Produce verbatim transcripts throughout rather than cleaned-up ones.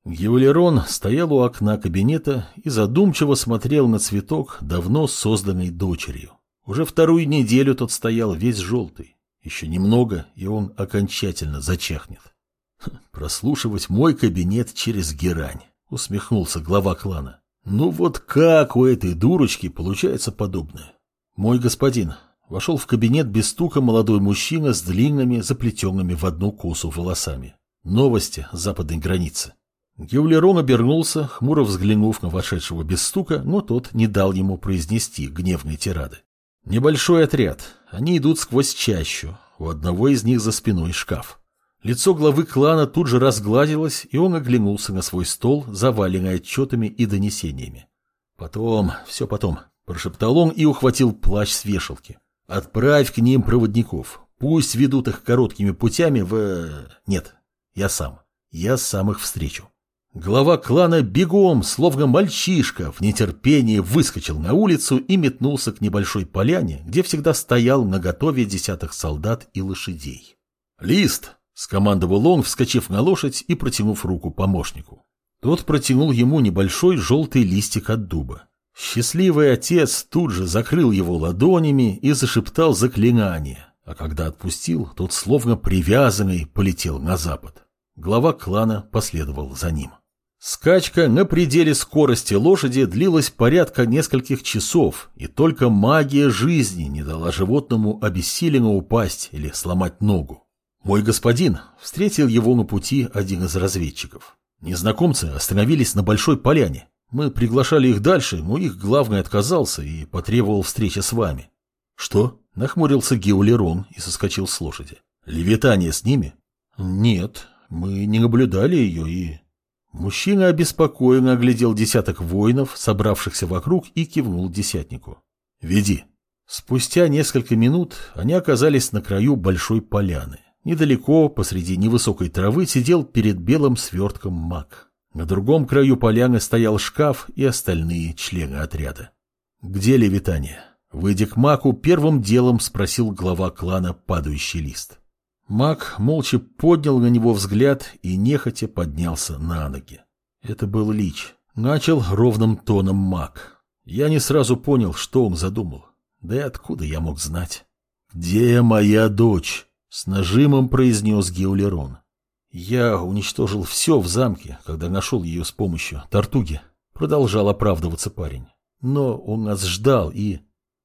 Геолерон стоял у окна кабинета и задумчиво смотрел на цветок, давно созданный дочерью. Уже вторую неделю тот стоял весь желтый. Еще немного, и он окончательно зачахнет. «Прослушивать мой кабинет через герань», — усмехнулся глава клана. «Ну вот как у этой дурочки получается подобное?» «Мой господин», — вошел в кабинет без стука молодой мужчина с длинными, заплетенными в одну косу волосами. «Новости с западной границы». Геолерон обернулся, хмуро взглянув на вошедшего без стука, но тот не дал ему произнести гневной тирады. «Небольшой отряд. Они идут сквозь чащу. У одного из них за спиной шкаф». Лицо главы клана тут же разгладилось, и он оглянулся на свой стол, заваленный отчетами и донесениями. «Потом, все потом», — прошептал он и ухватил плащ с вешалки. «Отправь к ним проводников. Пусть ведут их короткими путями в... Нет, я сам. Я сам их встречу». Глава клана бегом, словно мальчишка, в нетерпении выскочил на улицу и метнулся к небольшой поляне, где всегда стоял наготове десяток солдат и лошадей. «Лист!» — скомандовал он, вскочив на лошадь и протянув руку помощнику. Тот протянул ему небольшой желтый листик от дуба. Счастливый отец тут же закрыл его ладонями и зашептал заклинание, а когда отпустил, тот словно привязанный полетел на запад. Глава клана последовал за ним. Скачка на пределе скорости лошади длилась порядка нескольких часов, и только магия жизни не дала животному обессиленно упасть или сломать ногу. «Мой господин», — встретил его на пути один из разведчиков. «Незнакомцы остановились на большой поляне. Мы приглашали их дальше, но их главный отказался и потребовал встречи с вами». «Что?» — нахмурился Геолерон и соскочил с лошади. «Левитания с ними?» «Нет, мы не наблюдали ее и...» Мужчина обеспокоенно оглядел десяток воинов, собравшихся вокруг, и кивнул десятнику. «Веди». Спустя несколько минут они оказались на краю большой поляны. Недалеко, посреди невысокой травы, сидел перед белым свертком маг. На другом краю поляны стоял шкаф и остальные члены отряда. «Где Левитания?» Выйдя к маку, первым делом спросил глава клана «Падающий лист». Маг молча поднял на него взгляд и нехотя поднялся на ноги. Это был Лич. Начал ровным тоном маг. Я не сразу понял, что он задумал. Да и откуда я мог знать? «Где моя дочь?» — с нажимом произнес Геолерон. «Я уничтожил все в замке, когда нашел ее с помощью Тартуги», — продолжал оправдываться парень. «Но он нас ждал и...»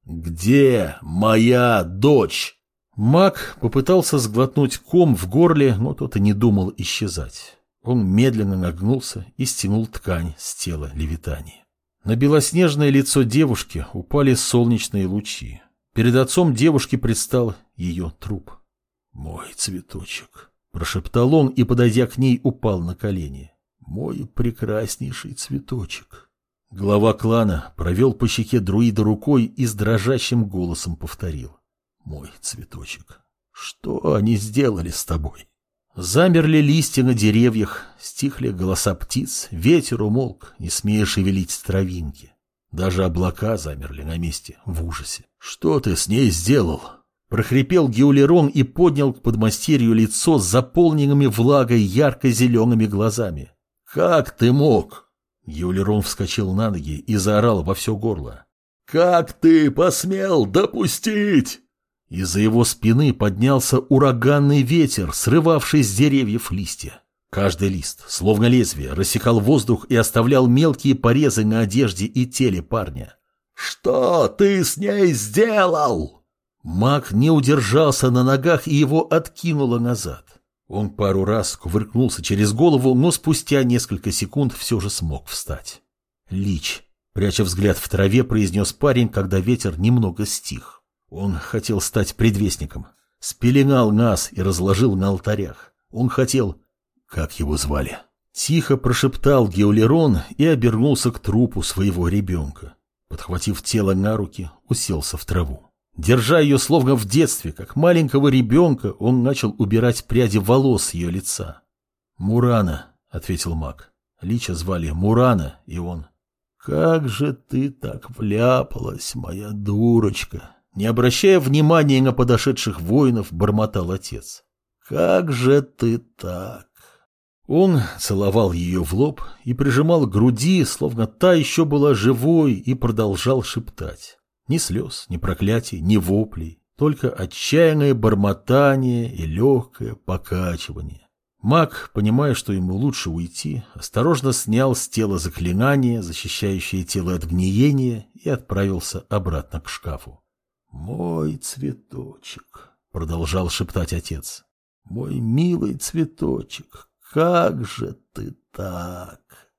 «Где моя дочь?» Маг попытался сглотнуть ком в горле, но тот и не думал исчезать. Он медленно нагнулся и стянул ткань с тела Левитании. На белоснежное лицо девушки упали солнечные лучи. Перед отцом девушки предстал ее труп. «Мой цветочек», — прошептал он и, подойдя к ней, упал на колени. «Мой прекраснейший цветочек». Глава клана провел по щеке друида рукой и с дрожащим голосом повторил. «Мой цветочек, что они сделали с тобой?» Замерли листья на деревьях, стихли голоса птиц, ветер умолк, не смея шевелить травинки. Даже облака замерли на месте, в ужасе. «Что ты с ней сделал?» Прохрипел Геолерон и поднял к подмастерью лицо с заполненными влагой ярко-зелеными глазами. «Как ты мог?» Геолерон вскочил на ноги и заорал во все горло. «Как ты посмел допустить?» Из-за его спины поднялся ураганный ветер, срывавший с деревьев листья. Каждый лист, словно лезвие, рассекал воздух и оставлял мелкие порезы на одежде и теле парня. «Что ты с ней сделал?» Маг не удержался на ногах, и его откинуло назад. Он пару раз кувыркнулся через голову, но спустя несколько секунд все же смог встать. «Лич», пряча взгляд в траве, произнес парень, когда ветер немного стих. Он хотел стать предвестником. Спеленал нас и разложил на алтарях. Он хотел... Как его звали? Тихо прошептал Геолерон и обернулся к трупу своего ребенка. Подхватив тело на руки, уселся в траву. Держа ее словно в детстве, как маленького ребенка, он начал убирать пряди волос с ее лица. «Мурана», — ответил маг. Лича звали Мурана, и он... «Как же ты так вляпалась, моя дурочка!» Не обращая внимания на подошедших воинов, бормотал отец. «Как же ты так?» Он целовал ее в лоб и прижимал к груди, словно та еще была живой, и продолжал шептать. Ни слез, ни проклятий, ни воплей, только отчаянное бормотание и легкое покачивание. Маг, понимая, что ему лучше уйти, осторожно снял с тела заклинание, защищающее тело от гниения, и отправился обратно к шкафу. «Мой цветочек», — продолжал шептать отец, — «мой милый цветочек, как же ты так?»